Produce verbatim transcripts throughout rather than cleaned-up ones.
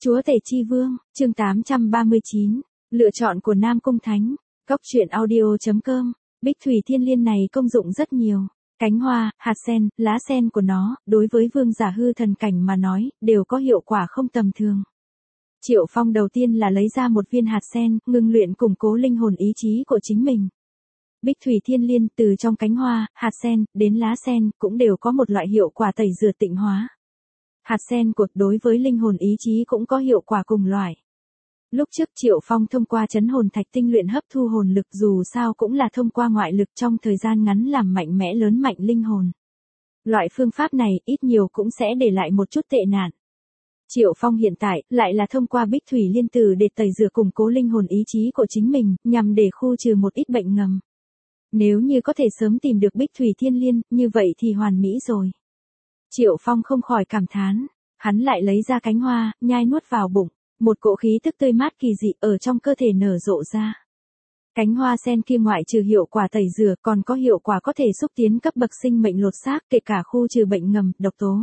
Chúa Tể Chi Vương, chương tám trăm ba mươi chín, lựa chọn của Nam Cung Thánh, Cốc truyện audio.com, Bích Thủy Thiên Liên này công dụng rất nhiều. Cánh hoa, hạt sen, lá sen của nó, đối với vương giả hư thần cảnh mà nói, đều có hiệu quả không tầm thường. Triệu Phong đầu tiên là lấy ra một viên hạt sen, ngưng luyện củng cố linh hồn ý chí của chính mình. Bích Thủy Thiên Liên từ trong cánh hoa, hạt sen, đến lá sen, cũng đều có một loại hiệu quả tẩy rửa tịnh hóa. Hạt sen của đối với linh hồn ý chí cũng có hiệu quả cùng loại. Lúc trước Triệu Phong thông qua chấn hồn thạch tinh luyện hấp thu hồn lực dù sao cũng là thông qua ngoại lực trong thời gian ngắn làm mạnh mẽ lớn mạnh linh hồn. Loại phương pháp này ít nhiều cũng sẽ để lại một chút tệ nạn. Triệu Phong hiện tại lại là thông qua Bích Thủy Liên Tử để tẩy rửa củng cố linh hồn ý chí của chính mình, nhằm để khu trừ một ít bệnh ngầm. Nếu như có thể sớm tìm được Bích Thủy Thiên Liên, như vậy thì hoàn mỹ rồi. Triệu Phong không khỏi cảm thán, hắn lại lấy ra cánh hoa, nhai nuốt vào bụng, một cỗ khí tức tươi mát kỳ dị ở trong cơ thể nở rộ ra. Cánh hoa sen kia ngoại trừ hiệu quả tẩy rửa còn có hiệu quả có thể xúc tiến cấp bậc sinh mệnh lột xác kể cả khu trừ bệnh ngầm, độc tố.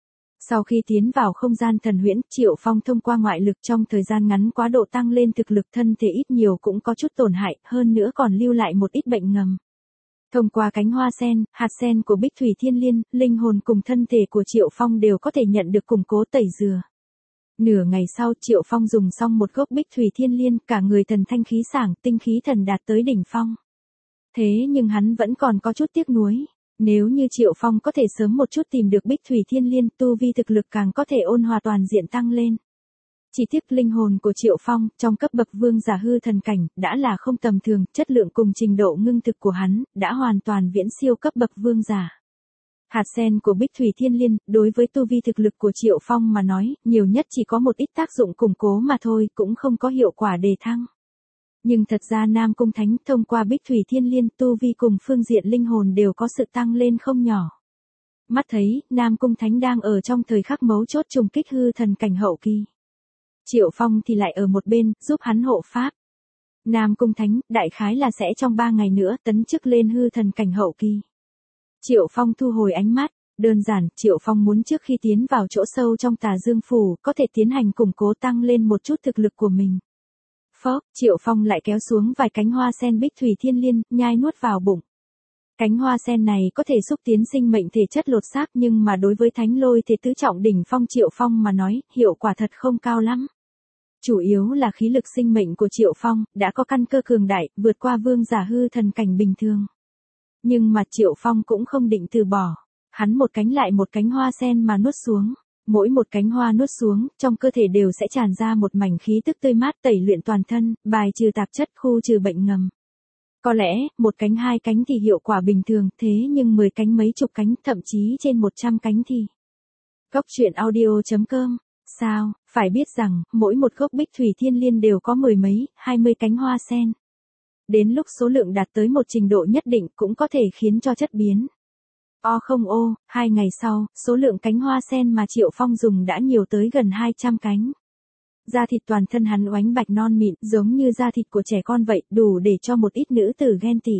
Sau khi tiến vào không gian thần huyễn, Triệu Phong thông qua ngoại lực trong thời gian ngắn quá độ tăng lên thực lực thân thể ít nhiều cũng có chút tổn hại, hơn nữa còn lưu lại một ít bệnh ngầm. Thông qua cánh hoa sen, hạt sen của Bích Thủy Thiên Liên, linh hồn cùng thân thể của Triệu Phong đều có thể nhận được củng cố tẩy rửa. Nửa ngày sau Triệu Phong dùng xong một gốc Bích Thủy Thiên Liên, cả người thần thanh khí sảng, tinh khí thần đạt tới đỉnh phong. Thế nhưng hắn vẫn còn có chút tiếc nuối. Nếu như Triệu Phong có thể sớm một chút tìm được Bích Thủy Thiên Liên, tu vi thực lực càng có thể ôn hòa toàn diện tăng lên. Chỉ tiếc linh hồn của Triệu Phong, trong cấp bậc vương giả hư thần cảnh, đã là không tầm thường, chất lượng cùng trình độ ngưng thực của hắn, đã hoàn toàn viễn siêu cấp bậc vương giả. Hạt sen của Bích Thủy Thiên Liên, đối với tu vi thực lực của Triệu Phong mà nói, nhiều nhất chỉ có một ít tác dụng củng cố mà thôi, cũng không có hiệu quả đề thăng. Nhưng thật ra Nam Cung Thánh thông qua Bích Thủy Thiên Liên tu vi cùng phương diện linh hồn đều có sự tăng lên không nhỏ. Mắt thấy, Nam Cung Thánh đang ở trong thời khắc mấu chốt trùng kích hư thần cảnh hậu kỳ. Triệu Phong thì lại ở một bên, giúp hắn hộ pháp. Nam Cung Thánh, đại khái là sẽ trong ba ngày nữa tấn chức lên hư thần cảnh hậu kỳ. Triệu Phong thu hồi ánh mắt, đơn giản, Triệu Phong muốn trước khi tiến vào chỗ sâu trong Tà Dương Phủ, có thể tiến hành củng cố tăng lên một chút thực lực của mình. Phốc, Triệu Phong lại kéo xuống vài cánh hoa sen Bích Thủy Thiên Liên, nhai nuốt vào bụng. Cánh hoa sen này có thể xúc tiến sinh mệnh thể chất lột xác nhưng mà đối với thánh lôi thể tứ trọng đỉnh phong Triệu Phong mà nói, hiệu quả thật không cao lắm. Chủ yếu là khí lực sinh mệnh của Triệu Phong, đã có căn cơ cường đại, vượt qua vương giả hư thần cảnh bình thường. Nhưng mà Triệu Phong cũng không định từ bỏ. Hắn một cánh lại một cánh hoa sen mà nuốt xuống. Mỗi một cánh hoa nuốt xuống, trong cơ thể đều sẽ tràn ra một mảnh khí tức tươi mát tẩy luyện toàn thân, bài trừ tạp chất, khu trừ bệnh ngầm. Có lẽ, một cánh hai cánh thì hiệu quả bình thường, thế nhưng mười cánh mấy chục cánh, thậm chí trên một trăm cánh thì. Cốc truyện audio.com. Sao, phải biết rằng, mỗi một gốc Bích Thủy Thiên Liên đều có mười mấy, hai mươi cánh hoa sen. Đến lúc số lượng đạt tới một trình độ nhất định cũng có thể khiến cho chất biến. O không ô, hai ngày sau, số lượng cánh hoa sen mà Triệu Phong dùng đã nhiều tới gần hai trăm cánh. Da thịt toàn thân hắn oánh bạch non mịn, giống như da thịt của trẻ con vậy, đủ để cho một ít nữ tử ghen tị.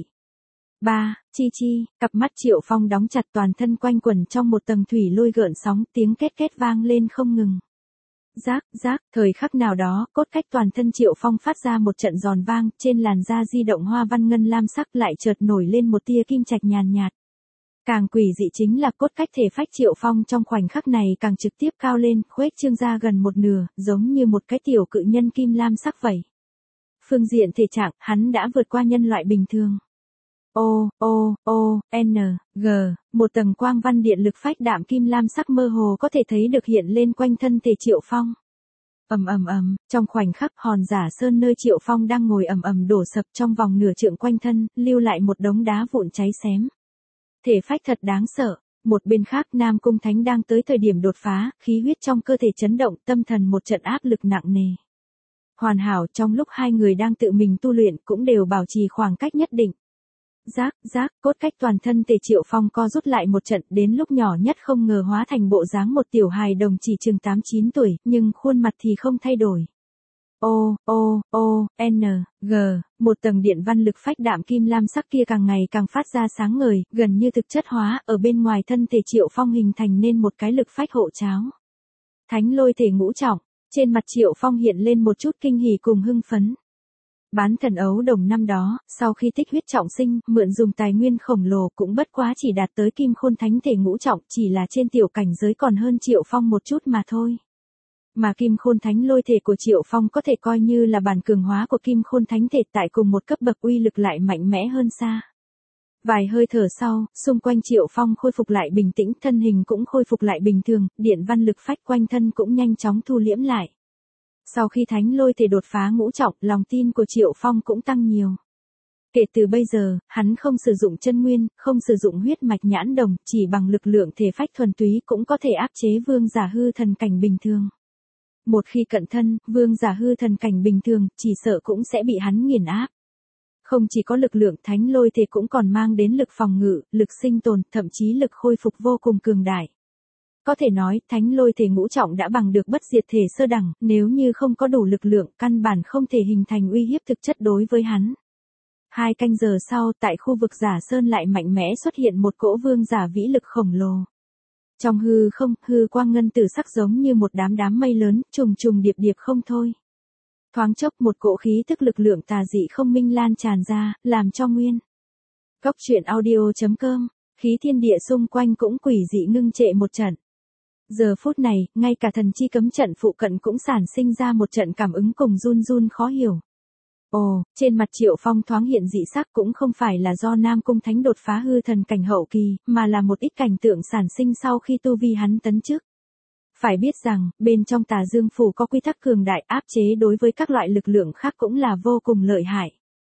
Ba, chi chi, cặp mắt Triệu Phong đóng chặt toàn thân quanh quẩn trong một tầng thủy lôi gợn sóng, tiếng két két vang lên không ngừng. Rác, rác, thời khắc nào đó, cốt cách toàn thân Triệu Phong phát ra một trận giòn vang, trên làn da di động hoa văn ngân lam sắc lại chợt nổi lên một tia kim trạch nhàn nhạt. Càng quỷ dị chính là cốt cách thể phách Triệu Phong trong khoảnh khắc này càng trực tiếp cao lên, khuếch trương ra gần một nửa, giống như một cái tiểu cự nhân kim lam sắc vậy. Phương diện thể trạng, hắn đã vượt qua nhân loại bình thường. O, O, O, N, G, một tầng quang văn điện lực phách đạm kim lam sắc mơ hồ có thể thấy được hiện lên quanh thân thể Triệu Phong. Ầm ầm ầm, trong khoảnh khắc hòn giả sơn nơi Triệu Phong đang ngồi ầm ầm đổ sập trong vòng nửa trượng quanh thân, lưu lại một đống đá vụn cháy xém. Thể phách thật đáng sợ. Một bên khác Nam Cung Thánh đang tới thời điểm đột phá, khí huyết trong cơ thể chấn động, tâm thần một trận áp lực nặng nề. Hoàn hảo, trong lúc hai người đang tự mình tu luyện cũng đều bảo trì khoảng cách nhất định. Rác, rác, cốt cách toàn thân thể Triệu Phong co rút lại một trận, đến lúc nhỏ nhất không ngờ hóa thành bộ dáng một tiểu hài đồng chỉ chừng tám chín tuổi, nhưng khuôn mặt thì không thay đổi. O, O, O, N, G, một tầng điện văn lực phách đạm kim lam sắc kia càng ngày càng phát ra sáng ngời, gần như thực chất hóa, ở bên ngoài thân thể Triệu Phong hình thành nên một cái lực phách hộ cháo. Thánh lôi thể ngũ trọng, Trên mặt Triệu Phong hiện lên một chút kinh hỉ cùng hưng phấn. Bán thần ấu đồng năm đó, sau khi tích huyết trọng sinh, mượn dùng tài nguyên khổng lồ cũng bất quá chỉ đạt tới kim khôn thánh thể ngũ trọng, chỉ là trên tiểu cảnh giới còn hơn Triệu Phong một chút mà thôi. Mà kim khôn thánh lôi thể của Triệu Phong có thể coi như là bản cường hóa của kim khôn thánh thể, tại cùng một cấp bậc uy lực lại mạnh mẽ hơn xa. Vài hơi thở sau, xung quanh Triệu Phong khôi phục lại bình tĩnh, thân hình cũng khôi phục lại bình thường, điện văn lực phách quanh thân cũng nhanh chóng thu liễm lại. Sau khi thánh lôi thể đột phá ngũ trọng, lòng tin của Triệu Phong cũng tăng nhiều. Kể từ bây giờ, hắn không sử dụng chân nguyên, không sử dụng huyết mạch nhãn đồng, chỉ bằng lực lượng thể phách thuần túy cũng có thể áp chế vương giả hư thần cảnh bình thường. Một khi cận thân, vương giả hư thần cảnh bình thường, chỉ sợ cũng sẽ bị hắn nghiền áp. Không chỉ có lực lượng thánh lôi thể cũng còn mang đến lực phòng ngự, lực sinh tồn, thậm chí lực khôi phục vô cùng cường đại. Có thể nói, thánh lôi thể ngũ trọng đã bằng được bất diệt thể sơ đẳng, nếu như không có đủ lực lượng, căn bản không thể hình thành uy hiếp thực chất đối với hắn. Hai canh giờ sau, tại khu vực Giả Sơn lại mạnh mẽ xuất hiện một cỗ vương giả vĩ lực khổng lồ. Trong hư không, hư quang ngân tử sắc giống như một đám đám mây lớn, trùng trùng điệp điệp không thôi. Thoáng chốc một cỗ khí tức lực lượng tà dị không minh lan tràn ra, làm cho nguyên. Cốc truyện audio chấm com, khí thiên địa xung quanh cũng quỷ dị ngưng trệ một trận. Giờ phút này, ngay cả thần chi cấm trận phụ cận cũng sản sinh ra một trận cảm ứng cùng run run khó hiểu. Ồ, trên mặt Triệu Phong thoáng hiện dị sắc cũng không phải là do Nam Cung Thánh đột phá hư thần cảnh hậu kỳ, mà là một ít cảnh tượng sản sinh sau khi tu vi hắn tấn chức. Phải biết rằng, bên trong Tà Dương Phủ có quy tắc cường đại áp chế đối với các loại lực lượng khác cũng là vô cùng lợi hại.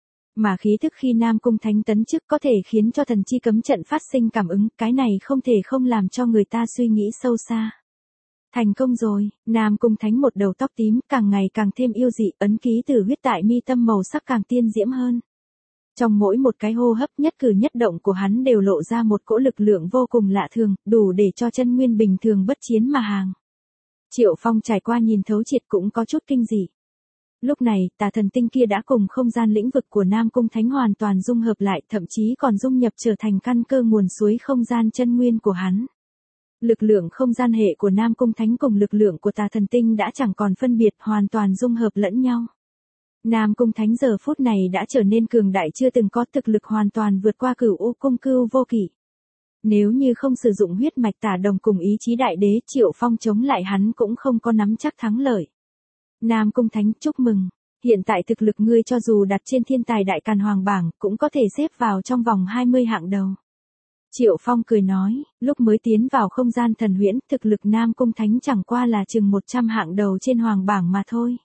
Mà khí thức khi Nam Cung Thánh tấn chức có thể khiến cho thần chi cấm trận phát sinh cảm ứng, cái này không thể không làm cho người ta suy nghĩ sâu xa. Thành công rồi, Nam Cung Thánh một đầu tóc tím, càng ngày càng thêm yêu dị, ấn ký từ huyết tại mi tâm màu sắc càng tiên diễm hơn. Trong mỗi một cái hô hấp nhất cử nhất động của hắn đều lộ ra một cỗ lực lượng vô cùng lạ thường, đủ để cho chân nguyên bình thường bất chiến mà hàng. Triệu Phong trải qua nhìn thấu triệt cũng có chút kinh dị. Lúc này, tà thần tinh kia đã cùng không gian lĩnh vực của Nam Cung Thánh hoàn toàn dung hợp lại, thậm chí còn dung nhập trở thành căn cơ nguồn suối không gian chân nguyên của hắn. Lực lượng không gian hệ của Nam Cung Thánh cùng lực lượng của tà thần tinh đã chẳng còn phân biệt, hoàn toàn dung hợp lẫn nhau. Nam Cung Thánh giờ phút này đã trở nên cường đại chưa từng có, thực lực hoàn toàn vượt qua Cửu U Cung Cưu Vô Kỵ. Nếu như không sử dụng huyết mạch tà đồng cùng ý chí đại đế, Triệu Phong chống lại hắn cũng không có nắm chắc thắng lợi. Nam Cung Thánh chúc mừng, hiện tại thực lực ngươi cho dù đặt trên thiên tài đại càn hoàng bảng, cũng có thể xếp vào trong vòng hai mươi hạng đầu. Triệu Phong cười nói, lúc mới tiến vào không gian thần huyễn, thực lực Nam Cung Thánh chẳng qua là chừng một trăm hạng đầu trên hoàng bảng mà thôi.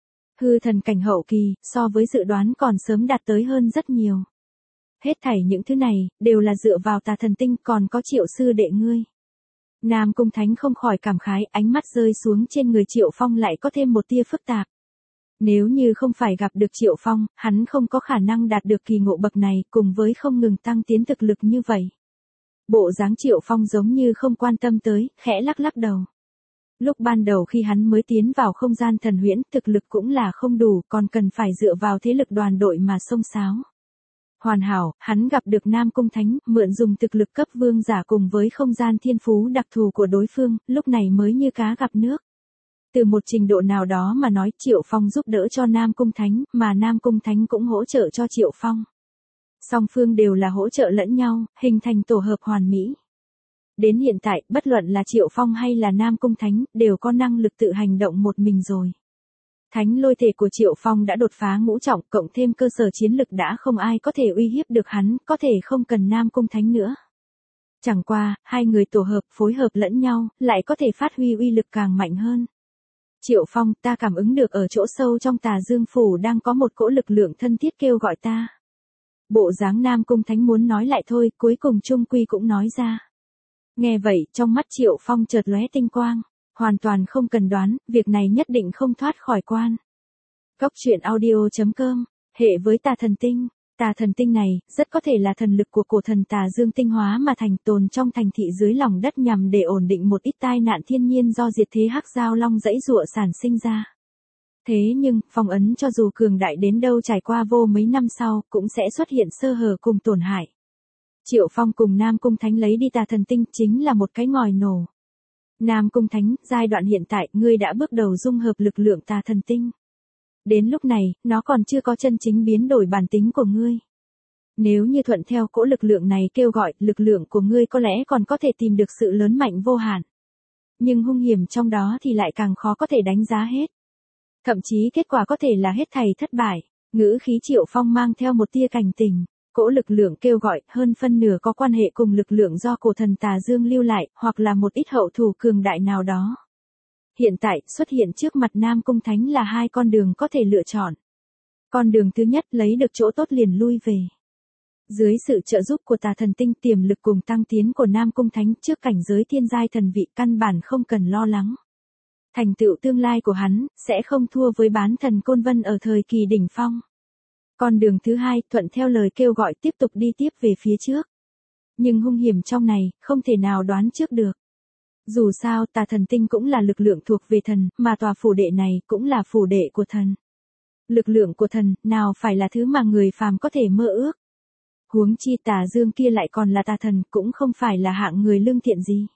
Hư thần cảnh hậu kỳ, so với dự đoán còn sớm đạt tới hơn rất nhiều. Hết thảy những thứ này, đều là dựa vào tà thần tinh, còn có Triệu sư đệ ngươi. Nam Cung Thánh không khỏi cảm khái, ánh mắt rơi xuống trên người Triệu Phong lại có thêm một tia phức tạp. Nếu như không phải gặp được Triệu Phong, hắn không có khả năng đạt được kỳ ngộ bậc này, cùng với không ngừng tăng tiến thực lực như vậy. Bộ dáng Triệu Phong giống như không quan tâm tới, khẽ lắc lắc đầu. Lúc ban đầu khi hắn mới tiến vào không gian thần huyễn, thực lực cũng là không đủ, còn cần phải dựa vào thế lực đoàn đội mà xông xáo. Hoàn hảo, hắn gặp được Nam Cung Thánh, mượn dùng thực lực cấp vương giả cùng với không gian thiên phú đặc thù của đối phương, lúc này mới như cá gặp nước. Từ một trình độ nào đó mà nói, Triệu Phong giúp đỡ cho Nam Cung Thánh, mà Nam Cung Thánh cũng hỗ trợ cho Triệu Phong. Song phương đều là hỗ trợ lẫn nhau, hình thành tổ hợp hoàn mỹ. Đến hiện tại, bất luận là Triệu Phong hay là Nam Cung Thánh, đều có năng lực tự hành động một mình rồi. Thánh lôi thể của Triệu Phong đã đột phá ngũ trọng, cộng thêm cơ sở chiến lực đã không ai có thể uy hiếp được hắn, có thể không cần Nam Cung Thánh nữa. Chẳng qua, hai người tổ hợp, phối hợp lẫn nhau, lại có thể phát huy uy lực càng mạnh hơn. Triệu Phong, ta cảm ứng được ở chỗ sâu trong Tà Dương Phủ đang có một cỗ lực lượng thân thiết kêu gọi ta. Bộ dáng Nam Cung Thánh muốn nói lại thôi, cuối cùng chung quy cũng nói ra. Nghe vậy, trong mắt Triệu Phong chợt lóe tinh quang, hoàn toàn không cần đoán, việc này nhất định không thoát khỏi quan. Cốc truyện audio chấm com, hệ với tà thần tinh, tà thần tinh này, rất có thể là thần lực của cổ thần Tà Dương tinh hóa mà thành tồn trong thành thị dưới lòng đất nhằm để ổn định một ít tai nạn thiên nhiên do diệt thế hắc giao long dãy dụa sản sinh ra. Thế nhưng, phong ấn cho dù cường đại đến đâu trải qua vô mấy năm sau, cũng sẽ xuất hiện sơ hở cùng tổn hại. Triệu Phong cùng Nam Cung Thánh lấy đi tà thần tinh chính là một cái ngòi nổ. Nam Cung Thánh, giai đoạn hiện tại, ngươi đã bước đầu dung hợp lực lượng tà thần tinh. Đến lúc này, nó còn chưa có chân chính biến đổi bản tính của ngươi. Nếu như thuận theo cỗ lực lượng này kêu gọi, lực lượng của ngươi có lẽ còn có thể tìm được sự lớn mạnh vô hạn. Nhưng hung hiểm trong đó thì lại càng khó có thể đánh giá hết. Thậm chí kết quả có thể là hết thảy thất bại. Ngữ khí Triệu Phong mang theo một tia cảnh tình. Cỗ lực lượng kêu gọi hơn phân nửa có quan hệ cùng lực lượng do cổ thần tà dương lưu lại, hoặc là một ít hậu thủ cường đại nào đó. Hiện tại, xuất hiện trước mặt Nam Cung Thánh là hai con đường có thể lựa chọn. Con đường thứ nhất lấy được chỗ tốt liền lui về. Dưới sự trợ giúp của tà thần tinh, tiềm lực cùng tăng tiến của Nam Cung Thánh trước cảnh giới thiên giai thần vị, căn bản không cần lo lắng. Thành tựu tương lai của hắn, sẽ không thua với bán thần Côn Vân ở thời kỳ đỉnh phong. Con đường thứ hai, thuận theo lời kêu gọi tiếp tục đi tiếp về phía trước. Nhưng hung hiểm trong này, không thể nào đoán trước được. Dù sao, tà thần tinh cũng là lực lượng thuộc về thần, mà tòa phủ đệ này cũng là phủ đệ của thần. Lực lượng của thần, nào phải là thứ mà người phàm có thể mơ ước. Huống chi tà dương kia lại còn là tà thần, cũng không phải là hạng người lương thiện gì.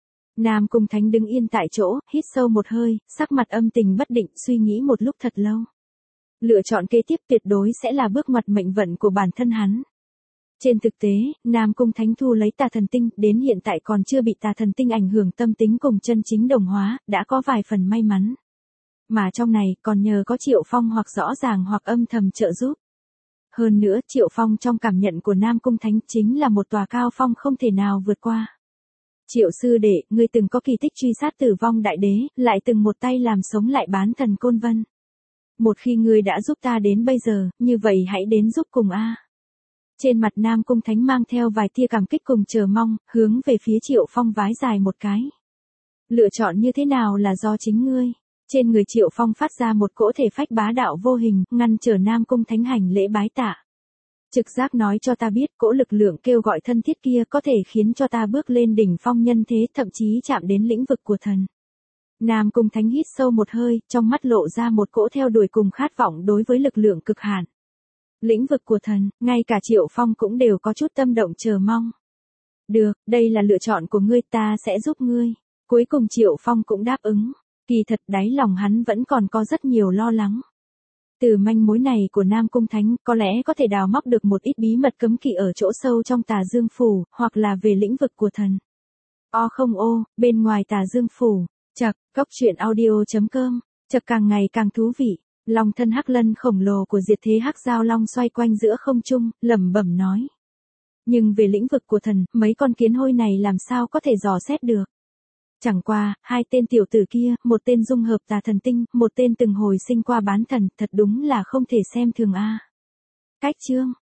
Nam Cung Thánh đứng yên tại chỗ, hít sâu một hơi, sắc mặt âm tình bất định, suy nghĩ một lúc thật lâu. Lựa chọn kế tiếp tuyệt đối sẽ là bước ngoặt mệnh vận của bản thân hắn. Trên thực tế, Nam Cung Thánh thu lấy tà thần tinh, đến hiện tại còn chưa bị tà thần tinh ảnh hưởng tâm tính cùng chân chính đồng hóa, đã có vài phần may mắn. Mà trong này, còn nhờ có Triệu Phong hoặc rõ ràng hoặc âm thầm trợ giúp. Hơn nữa, Triệu Phong trong cảm nhận của Nam Cung Thánh chính là một tòa cao phong không thể nào vượt qua. Triệu sư đệ, ngươi từng có kỳ tích truy sát tử vong đại đế, lại từng một tay làm sống lại bán thần Côn Vân. Một khi ngươi đã giúp ta đến bây giờ, như vậy hãy đến giúp cùng a. Trên mặt Nam Cung Thánh mang theo vài tia cảm kích cùng chờ mong, hướng về phía Triệu Phong vái dài một cái. Lựa chọn như thế nào là do chính ngươi. Trên người Triệu Phong phát ra một cỗ thể phách bá đạo vô hình, ngăn trở Nam Cung Thánh hành lễ bái tạ. Trực giác nói cho ta biết cỗ lực lượng kêu gọi thân thiết kia có thể khiến cho ta bước lên đỉnh phong nhân thế, thậm chí chạm đến lĩnh vực của thần. Nam Cung Thánh hít sâu một hơi, trong mắt lộ ra một cỗ theo đuổi cùng khát vọng đối với lực lượng cực hạn. Lĩnh vực của thần, ngay cả Triệu Phong cũng đều có chút tâm động chờ mong. Được, đây là lựa chọn của ngươi, ta sẽ giúp ngươi. Cuối cùng Triệu Phong cũng đáp ứng. Kỳ thật đáy lòng hắn vẫn còn có rất nhiều lo lắng. Từ manh mối này của Nam Cung Thánh, có lẽ có thể đào móc được một ít bí mật cấm kỵ ở chỗ sâu trong Tà Dương Phủ, hoặc là về lĩnh vực của thần. O không ô, bên ngoài Tà Dương Phủ, chậc, cốc truyện audio chấm com, chậc càng ngày càng thú vị. Long thân hắc lân khổng lồ của diệt thế hắc giao long xoay quanh giữa không trung, lẩm bẩm nói. Nhưng về lĩnh vực của thần, mấy con kiến hôi này làm sao có thể dò xét được. Chẳng qua, hai tên tiểu tử kia, một tên dung hợp tà thần tinh, một tên từng hồi sinh qua bán thần, thật đúng là không thể xem thường a. Cách chương